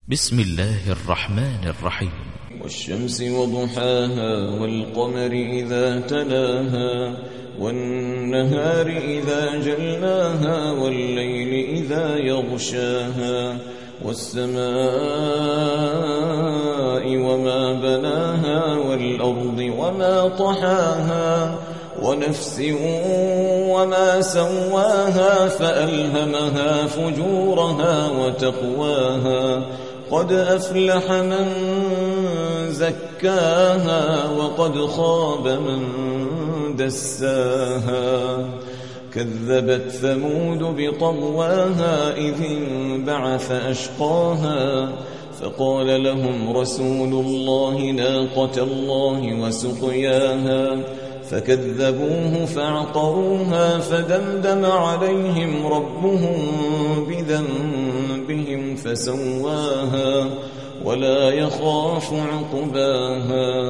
بسم الله الرحمن الرحيم. والشمس وضحاها والقمر إذا تلاها والنهار إذا جلاها والليل إذا يغشاها والسماء وما بناها والأرض وما طحاها ونفس وما سواها فألهمها فجورها وتقواها قد أفلح من زكاها وقد خاب من دساها كذبت ثمود بطغواها إذ انبعث أشقاها فقال لهم رسول الله ناقة الله وسقياها فكذبوه فعقروها فدمدم عليهم ربهم بذنبهم فسواها ولا يخاف عقباها